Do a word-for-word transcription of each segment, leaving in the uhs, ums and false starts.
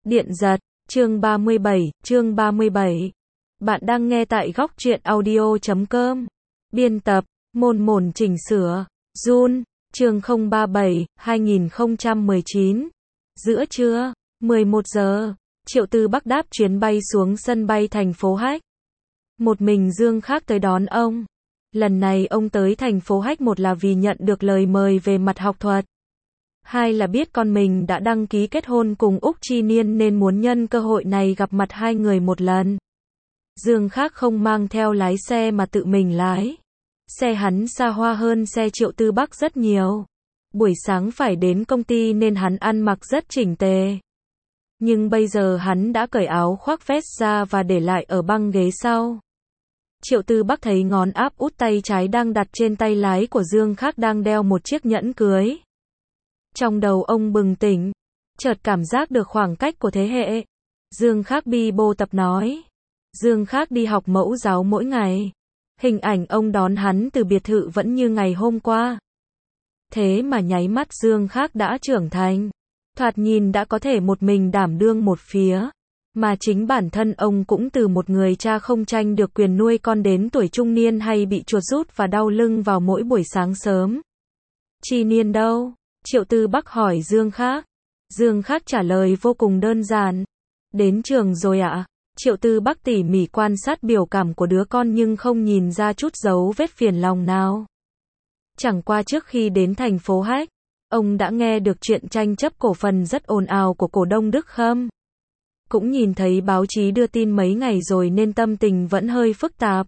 Điện giật, chương ba mươi bảy, chương ba mươi bảy. Bạn đang nghe tại góc truyện audio chấm com. Biên tập, mồn mồn chỉnh sửa, Jun, chương không ba bảy, hai nghìn không trăm mười chín. Giữa trưa, mười một giờ, Triệu Tư Bắc đáp chuyến bay xuống sân bay thành phố Hách. Một mình Dương Khác tới đón ông. Lần này ông tới thành phố Hách, một là vì nhận được lời mời về mặt học thuật. Hai là biết con mình đã đăng ký kết hôn cùng Úc Chi Niên nên muốn nhân cơ hội này gặp mặt hai người một lần. Dương Khác không mang theo lái xe mà tự mình lái. Xe hắn xa hoa hơn xe Triệu Tư Bắc rất nhiều. Buổi sáng phải đến công ty nên hắn ăn mặc rất chỉnh tề. Nhưng bây giờ hắn đã cởi áo khoác vest ra và để lại ở băng ghế sau. Triệu Tư Bắc thấy ngón áp út tay trái đang đặt trên tay lái của Dương Khác đang đeo một chiếc nhẫn cưới. Trong đầu ông bừng tỉnh, chợt cảm giác được khoảng cách của thế hệ. Dương Khác bi bô tập nói. Dương Khác đi học mẫu giáo mỗi ngày. Hình ảnh ông đón hắn từ biệt thự vẫn như ngày hôm qua. Thế mà nháy mắt Dương Khác đã trưởng thành. Thoạt nhìn đã có thể một mình đảm đương một phía. Mà chính bản thân ông cũng từ một người cha không tranh được quyền nuôi con đến tuổi trung niên hay bị chuột rút và đau lưng vào mỗi buổi sáng sớm. Chi Niên đâu? Triệu Tư Bắc hỏi Dương Khác. Dương Khác trả lời vô cùng đơn giản. Đến trường rồi ạ. Triệu Tư Bắc tỉ mỉ quan sát biểu cảm của đứa con nhưng không nhìn ra chút dấu vết phiền lòng nào. Chẳng qua trước khi đến thành phố Hách, ông đã nghe được chuyện tranh chấp cổ phần rất ồn ào của cổ đông Đức Khâm. Cũng nhìn thấy báo chí đưa tin mấy ngày rồi nên tâm tình vẫn hơi phức tạp.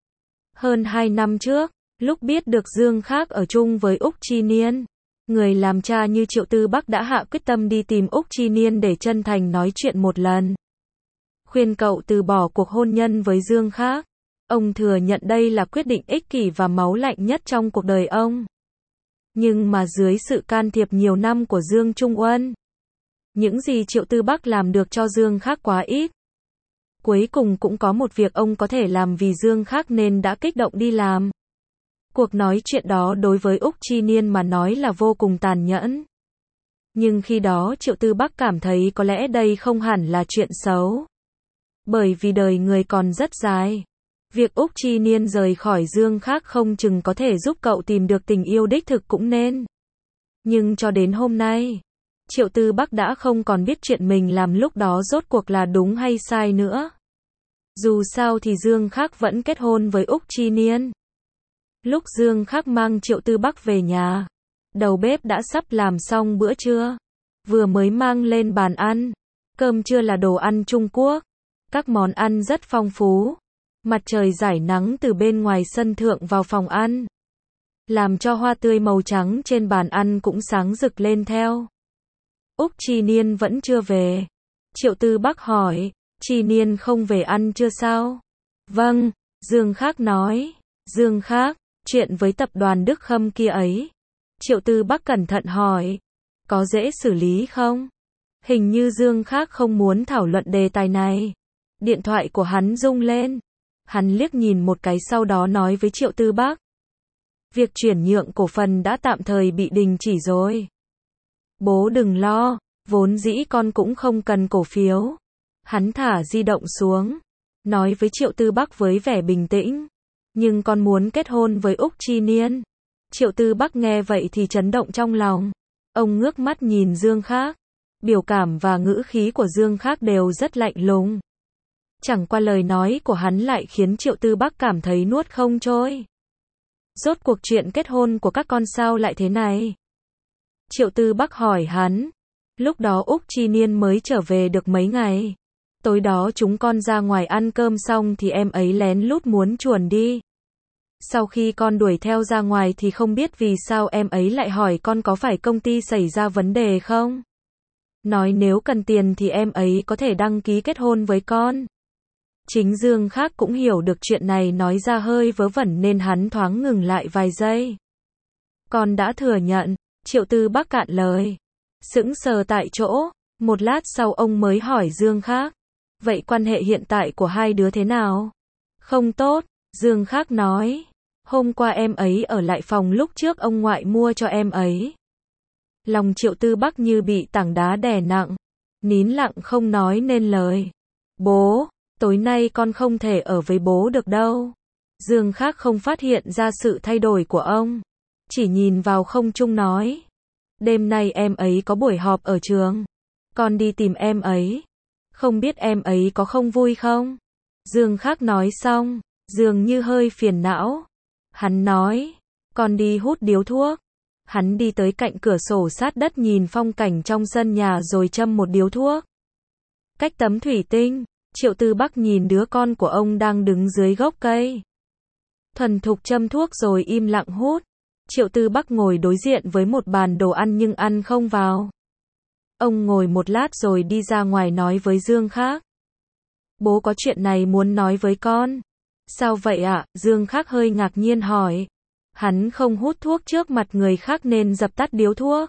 Hơn hai năm trước, lúc biết được Dương Khác ở chung với Úc Chi Niên, người làm cha như Triệu Tư Bắc đã hạ quyết tâm đi tìm Úc Chi Niên để chân thành nói chuyện một lần. Khuyên cậu từ bỏ cuộc hôn nhân với Dương Khác. Ông thừa nhận đây là quyết định ích kỷ và máu lạnh nhất trong cuộc đời ông. Nhưng mà dưới sự can thiệp nhiều năm của Dương Trung Uân, những gì Triệu Tư Bắc làm được cho Dương Khác quá ít. Cuối cùng cũng có một việc ông có thể làm vì Dương Khác nên đã kích động đi làm. Cuộc nói chuyện đó đối với Úc Chi Niên mà nói là vô cùng tàn nhẫn. Nhưng khi đó Triệu Tư Bắc cảm thấy có lẽ đây không hẳn là chuyện xấu. Bởi vì đời người còn rất dài. Việc Úc Chi Niên rời khỏi Dương Khác không chừng có thể giúp cậu tìm được tình yêu đích thực cũng nên. Nhưng cho đến hôm nay, Triệu Tư Bắc đã không còn biết chuyện mình làm lúc đó rốt cuộc là đúng hay sai nữa. Dù sao thì Dương Khác vẫn kết hôn với Úc Chi Niên. Lúc Dương Khác mang Triệu Tư Bắc về nhà, đầu bếp đã sắp làm xong bữa trưa. Vừa mới mang lên bàn ăn. Cơm trưa là đồ ăn Trung Quốc. Các món ăn rất phong phú. Mặt trời rải nắng từ bên ngoài sân thượng vào phòng ăn, làm cho hoa tươi màu trắng trên bàn ăn cũng sáng rực lên theo. Úc Chi Niên vẫn chưa về. Triệu Tư Bắc hỏi, Chi Niên không về ăn trưa sao? Vâng, Dương Khác nói. Dương Khác, chuyện với tập đoàn Đức Khâm kia ấy. Triệu Tư Bắc cẩn thận hỏi, có dễ xử lý không? Hình như Dương Khác không muốn thảo luận đề tài này. Điện thoại của hắn rung lên. Hắn liếc nhìn một cái sau đó nói với Triệu Tư Bắc. Việc chuyển nhượng cổ phần đã tạm thời bị đình chỉ rồi. Bố đừng lo, vốn dĩ con cũng không cần cổ phiếu. Hắn thả di động xuống, nói với Triệu Tư Bắc với vẻ bình tĩnh. Nhưng con muốn kết hôn với Úc Chi Niên. Triệu Tư Bắc nghe vậy thì chấn động trong lòng. Ông ngước mắt nhìn Dương Khác. Biểu cảm và ngữ khí của Dương Khác đều rất lạnh lùng. Chẳng qua lời nói của hắn lại khiến Triệu Tư Bắc cảm thấy nuốt không trôi. Rốt cuộc chuyện kết hôn của các con sao lại thế này? Triệu Tư Bắc hỏi hắn. Lúc đó Úc Chi Niên mới trở về được mấy ngày. Tối đó chúng con ra ngoài ăn cơm xong thì em ấy lén lút muốn chuồn đi. Sau khi con đuổi theo ra ngoài thì không biết vì sao em ấy lại hỏi con có phải công ty xảy ra vấn đề không? Nói nếu cần tiền thì em ấy có thể đăng ký kết hôn với con. Chính Dương Khác cũng hiểu được chuyện này nói ra hơi vớ vẩn nên hắn thoáng ngừng lại vài giây. Con đã thừa nhận. Triệu Tư Bắc cạn lời. Sững sờ tại chỗ. Một lát sau ông mới hỏi Dương Khác. Vậy quan hệ hiện tại của hai đứa thế nào? Không tốt, Dương Khác nói. Hôm qua em ấy ở lại phòng lúc trước ông ngoại mua cho em ấy. Lòng Triệu Tư Bắc như bị tảng đá đè nặng. nín lặng không nói nên lời. Bố, tối nay con không thể ở với bố được đâu. Dương Khác không phát hiện ra sự thay đổi của ông, chỉ nhìn vào không trung nói. Đêm nay em ấy có buổi họp ở trường, con đi tìm em ấy. Không biết em ấy có không vui không? Dương Khác nói xong, dường như hơi phiền não. Hắn nói, con đi hút điếu thuốc. Hắn đi tới cạnh cửa sổ sát đất nhìn phong cảnh trong sân nhà rồi châm một điếu thuốc. Cách tấm thủy tinh, Triệu Tư Bắc nhìn đứa con của ông đang đứng dưới gốc cây. Thuần thục châm thuốc rồi im lặng hút. Triệu Tư Bắc ngồi đối diện với một bàn đồ ăn nhưng ăn không vào. Ông ngồi một lát rồi đi ra ngoài nói với Dương Khác. Bố có chuyện này muốn nói với con. Sao vậy ạ? Dương Khác hơi ngạc nhiên hỏi. Hắn không hút thuốc trước mặt người khác nên dập tắt điếu thuốc.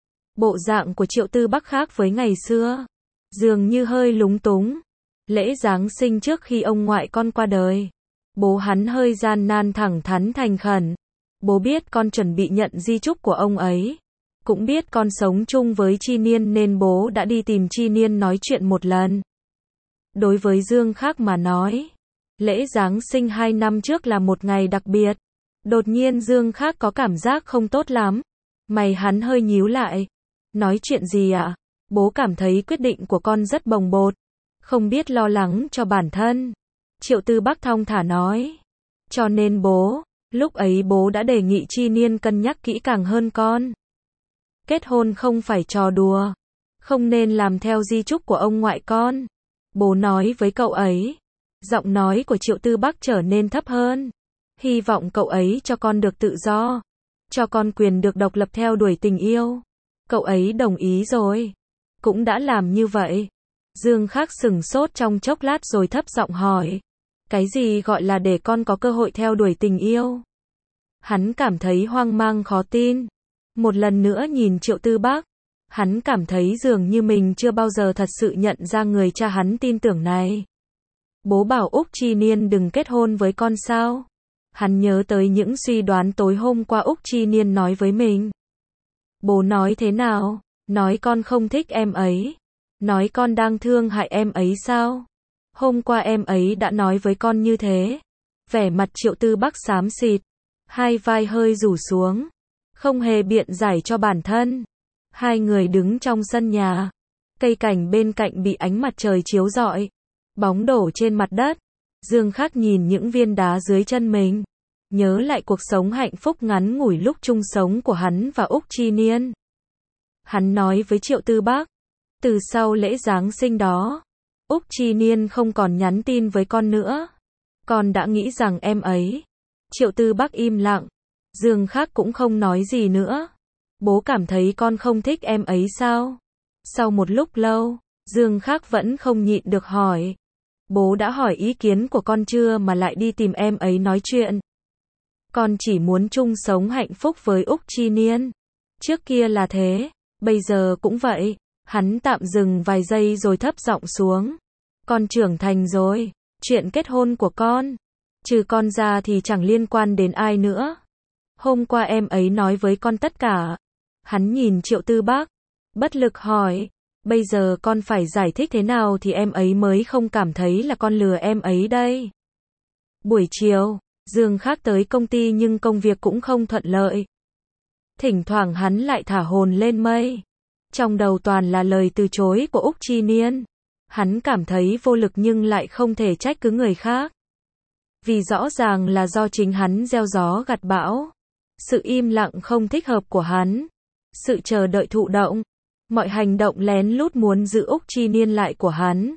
Bộ dạng của Triệu Tư Bắc khác với ngày xưa, dường như hơi lúng túng. Lễ Giáng sinh trước khi ông ngoại con qua đời, bố hắn hơi gian nan thẳng thắn thành khẩn. Bố biết con chuẩn bị nhận di chúc của ông ấy, cũng biết con sống chung với Chi Niên nên bố đã đi tìm Chi Niên nói chuyện một lần. Đối với Dương Khác mà nói, lễ Giáng sinh hai năm trước là một ngày đặc biệt. Đột nhiên Dương Khác có cảm giác không tốt lắm. Mày hắn hơi nhíu lại. Nói chuyện gì ạ? Bố cảm thấy quyết định của con rất bồng bột, không biết lo lắng cho bản thân. Triệu Tư Bắc thong thả nói. Cho nên bố, lúc ấy bố đã đề nghị Chi Niên cân nhắc kỹ càng hơn con. Kết hôn không phải trò đùa, không nên làm theo di chúc của ông ngoại con. Bố nói với cậu ấy. Giọng nói của Triệu Tư Bắc trở nên thấp hơn. Hy vọng cậu ấy cho con được tự do, cho con quyền được độc lập theo đuổi tình yêu. Cậu ấy đồng ý rồi, cũng đã làm như vậy. Dương Khác sửng sốt trong chốc lát rồi thấp giọng hỏi. Cái gì gọi là để con có cơ hội theo đuổi tình yêu? Hắn cảm thấy hoang mang khó tin. Một lần nữa nhìn Triệu Tư Bắc, hắn cảm thấy dường như mình chưa bao giờ thật sự nhận ra người cha hắn tin tưởng này. Bố bảo Úc Chi Niên đừng kết hôn với con sao? Hắn nhớ tới những suy đoán tối hôm qua Úc Chi Niên nói với mình. Bố nói thế nào? Nói con không thích em ấy. Nói con đang thương hại em ấy sao? Hôm qua em ấy đã nói với con như thế. Vẻ mặt Triệu Tư Bắc xám xịt, hai vai hơi rủ xuống, không hề biện giải cho bản thân. Hai người đứng trong sân nhà, cây cảnh bên cạnh bị ánh mặt trời chiếu rọi, bóng đổ trên mặt đất. Dương Khác nhìn những viên đá dưới chân mình, nhớ lại cuộc sống hạnh phúc ngắn ngủi lúc chung sống của hắn và Úc Chi Niên. Hắn nói với Triệu Tư Bắc, từ sau lễ Giáng sinh đó, Úc Chi Niên không còn nhắn tin với con nữa. Con đã nghĩ rằng em ấy. Triệu Tư Bắc im lặng. Dương Khác cũng không nói gì nữa. Bố cảm thấy con không thích em ấy sao? Sau một lúc lâu, Dương Khác vẫn không nhịn được hỏi. Bố đã hỏi ý kiến của con chưa mà lại đi tìm em ấy nói chuyện? Con chỉ muốn chung sống hạnh phúc với Úc Chi Niên. Trước kia là thế, bây giờ cũng vậy. Hắn tạm dừng vài giây rồi thấp giọng xuống. Con trưởng thành rồi, chuyện kết hôn của con, trừ con ra thì chẳng liên quan đến ai nữa. Hôm qua em ấy nói với con tất cả. Hắn nhìn Triệu Tư Bắc, bất lực hỏi, bây giờ con phải giải thích thế nào thì em ấy mới không cảm thấy là con lừa em ấy đây. Buổi chiều, Dương Khác tới công ty nhưng công việc cũng không thuận lợi. Thỉnh thoảng hắn lại thả hồn lên mây. Trong đầu toàn là lời từ chối của Úc Chi Niên. Hắn cảm thấy vô lực nhưng lại không thể trách cứ người khác. Vì rõ ràng là do chính hắn gieo gió gặt bão. Sự im lặng không thích hợp của hắn. Sự chờ đợi thụ động. Mọi hành động lén lút muốn giữ Úc Chi Niên lại của hắn.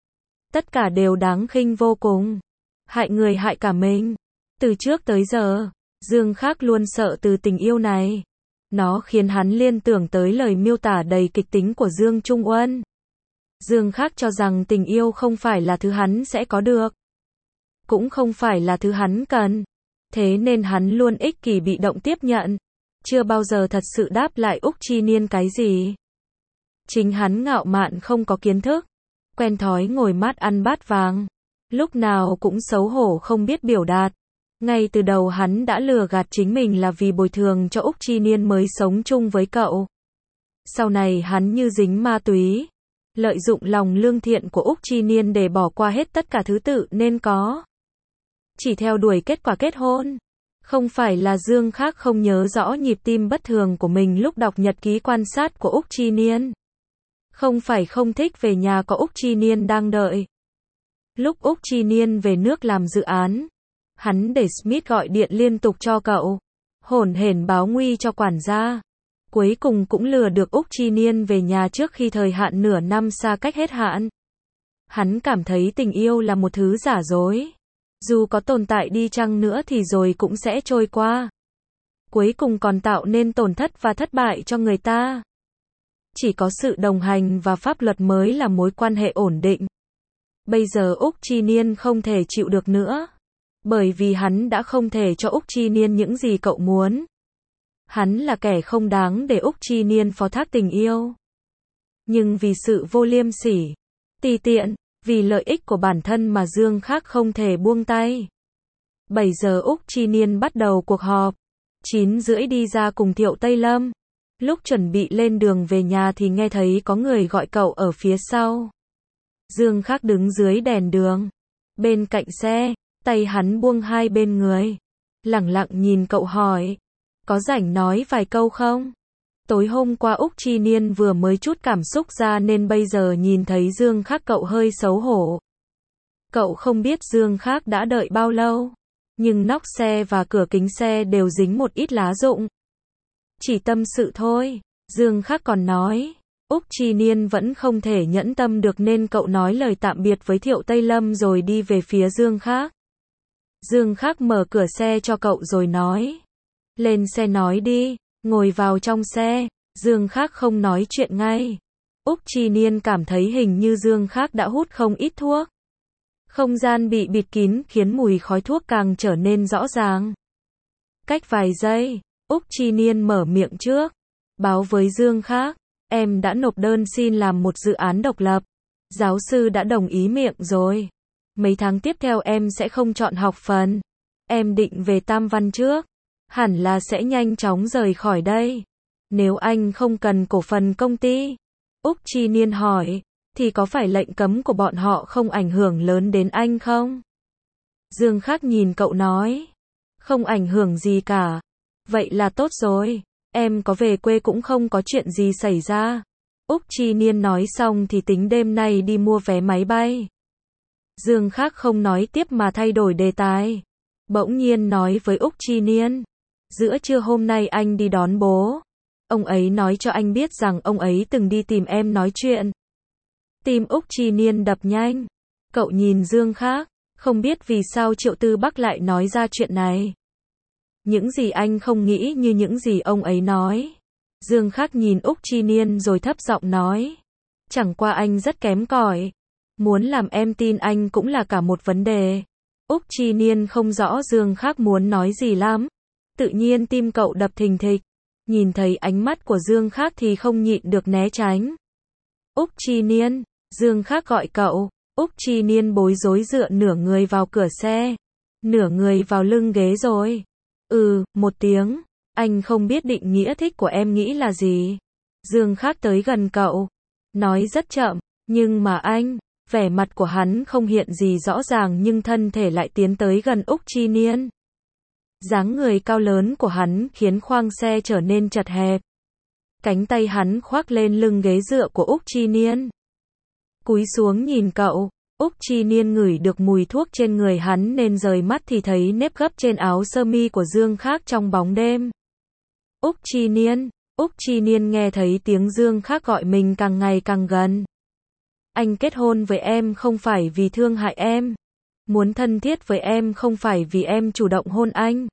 Tất cả đều đáng khinh vô cùng. Hại người hại cả mình. Từ trước tới giờ, Dương Khác luôn sợ từ tình yêu này. Nó khiến hắn liên tưởng tới lời miêu tả đầy kịch tính của Dương Trung Uân. Dương Khác cho rằng tình yêu không phải là thứ hắn sẽ có được, cũng không phải là thứ hắn cần. Thế nên hắn luôn ích kỷ bị động tiếp nhận, chưa bao giờ thật sự đáp lại Úc Chi Niên cái gì. Chính hắn ngạo mạn không có kiến thức, quen thói ngồi mát ăn bát vàng, lúc nào cũng xấu hổ không biết biểu đạt. Ngay từ đầu hắn đã lừa gạt chính mình là vì bồi thường cho Úc Chi Niên mới sống chung với cậu. Sau này hắn như dính ma túy, lợi dụng lòng lương thiện của Úc Chi Niên để bỏ qua hết tất cả thứ tự nên có. Chỉ theo đuổi kết quả kết hôn. Không phải là Dương Khác không nhớ rõ nhịp tim bất thường của mình lúc đọc nhật ký quan sát của Úc Chi Niên. Không phải không thích về nhà có Úc Chi Niên đang đợi. Lúc Úc Chi Niên về nước làm dự án, hắn để Smith gọi điện liên tục cho cậu, hổn hển báo nguy cho quản gia. Cuối cùng cũng lừa được Úc Chi Niên về nhà trước khi thời hạn nửa năm xa cách hết hạn. Hắn cảm thấy tình yêu là một thứ giả dối. Dù có tồn tại đi chăng nữa thì rồi cũng sẽ trôi qua. Cuối cùng còn tạo nên tổn thất và thất bại cho người ta. Chỉ có sự đồng hành và pháp luật mới là mối quan hệ ổn định. Bây giờ Úc Chi Niên không thể chịu được nữa. Bởi vì hắn đã không thể cho Úc Chi Niên những gì cậu muốn. Hắn là kẻ không đáng để Úc Chi Niên phó thác tình yêu. Nhưng vì sự vô liêm sỉ, tùy tiện, vì lợi ích của bản thân mà Dương Khác không thể buông tay. bảy giờ Úc Chi Niên bắt đầu cuộc họp. chín rưỡi đi ra cùng Thiệu Tây Lâm. Lúc chuẩn bị lên đường về nhà thì nghe thấy có người gọi cậu ở phía sau. Dương Khác đứng dưới đèn đường, bên cạnh xe, tay hắn buông hai bên người. Lẳng lặng nhìn cậu hỏi, có rảnh nói vài câu không? Tối hôm qua Úc Chi Niên vừa mới chút cảm xúc ra nên bây giờ nhìn thấy Dương Khác cậu hơi xấu hổ. Cậu không biết Dương Khác đã đợi bao lâu, nhưng nóc xe và cửa kính xe đều dính một ít lá rụng. Chỉ tâm sự thôi, Dương Khác còn nói. Úc Chi Niên vẫn không thể nhẫn tâm được nên cậu nói lời tạm biệt với Thiệu Tây Lâm rồi đi về phía Dương Khác. Dương Khác mở cửa xe cho cậu rồi nói. Lên xe nói đi, ngồi vào trong xe. Dương Khác không nói chuyện ngay. Úc Chi Niên cảm thấy hình như Dương Khác đã hút không ít thuốc. Không gian bị bịt kín khiến mùi khói thuốc càng trở nên rõ ràng. Cách vài giây, Úc Chi Niên mở miệng trước. Báo với Dương Khác. Em đã nộp đơn xin làm một dự án độc lập. Giáo sư đã đồng ý miệng rồi. Mấy tháng tiếp theo em sẽ không chọn học phần. Em định về Tam Văn trước. Hẳn là sẽ nhanh chóng rời khỏi đây. Nếu anh không cần cổ phần công ty, Úc Chi Niên hỏi, thì có phải lệnh cấm của bọn họ không ảnh hưởng lớn đến anh không? Dương Khác nhìn cậu nói. Không ảnh hưởng gì cả. Vậy là tốt rồi. Em có về quê cũng không có chuyện gì xảy ra. Úc Chi Niên nói xong thì tính đêm nay đi mua vé máy bay. Dương Khác không nói tiếp mà thay đổi đề tài. Bỗng nhiên nói với Úc Chi Niên. Giữa trưa hôm nay anh đi đón bố. Ông ấy nói cho anh biết rằng ông ấy từng đi tìm em nói chuyện. Tim Úc Chi Niên đập nhanh. Cậu nhìn Dương Khác. Không biết vì sao Triệu Tư Bắc lại nói ra chuyện này. Những gì anh không nghĩ như những gì ông ấy nói. Dương Khác nhìn Úc Chi Niên rồi thấp giọng nói. Chẳng qua anh rất kém cỏi. Muốn làm em tin anh cũng là cả một vấn đề. Úc Chi Niên không rõ Dương Khác muốn nói gì lắm. Tự nhiên tim cậu đập thình thịch. Nhìn thấy ánh mắt của Dương Khác thì không nhịn được né tránh. Úc Chi Niên, Dương Khác gọi cậu. Úc Chi Niên bối rối dựa nửa người vào cửa xe. Nửa người vào lưng ghế rồi. Ừ, một tiếng. Anh không biết định nghĩa thích của em nghĩ là gì. Dương Khác tới gần cậu. Nói rất chậm. Nhưng mà anh, vẻ mặt của hắn không hiện gì rõ ràng nhưng thân thể lại tiến tới gần Úc Chi Niên. Dáng người cao lớn của hắn khiến khoang xe trở nên chật hẹp. Cánh tay hắn khoác lên lưng ghế dựa của Úc Chi Niên. Cúi xuống nhìn cậu. Úc Chi Niên ngửi được mùi thuốc trên người hắn nên rời mắt thì thấy nếp gấp trên áo sơ mi của Dương Khác trong bóng đêm. Úc Chi Niên, Úc Chi Niên nghe thấy tiếng Dương Khác gọi mình càng ngày càng gần. Anh kết hôn với em không phải vì thương hại em. Muốn thân thiết với em không phải vì em chủ động hôn anh.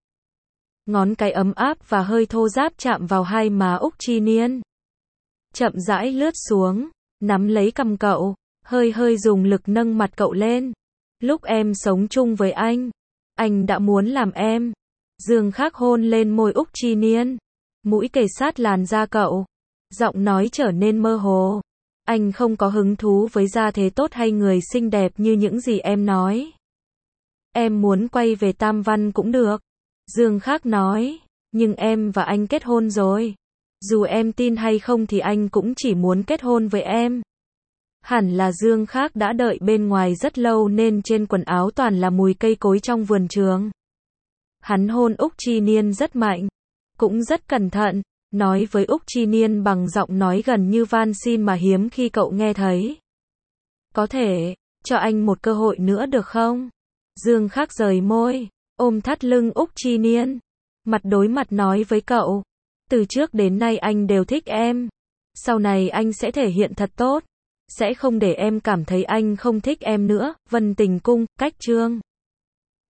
Ngón cái ấm áp và hơi thô ráp chạm vào hai má Úc Chi Niên. Chậm rãi lướt xuống, nắm lấy cằm cậu. Hơi hơi dùng lực nâng mặt cậu lên. Lúc em sống chung với anh, anh đã muốn làm em. Dương Khác hôn lên môi Úc Chi Niên. Mũi kề sát làn da cậu. Giọng nói trở nên mơ hồ. Anh không có hứng thú với gia thế tốt hay người xinh đẹp như những gì em nói. Em muốn quay về Tam Văn cũng được. Dương Khác nói. Nhưng em và anh kết hôn rồi. Dù em tin hay không thì anh cũng chỉ muốn kết hôn với em. Hẳn là Dương Khác đã đợi bên ngoài rất lâu nên trên quần áo toàn là mùi cây cối trong vườn trường. Hắn hôn Úc Chi Niên rất mạnh, cũng rất cẩn thận, nói với Úc Chi Niên bằng giọng nói gần như van xin mà hiếm khi cậu nghe thấy. Có thể, cho anh một cơ hội nữa được không? Dương Khác rời môi, ôm thắt lưng Úc Chi Niên, mặt đối mặt nói với cậu. Từ trước đến nay anh đều thích em. Sau này anh sẽ thể hiện thật tốt. Sẽ không để em cảm thấy anh không thích em nữa. Vân Tình Cung, Cách Chương.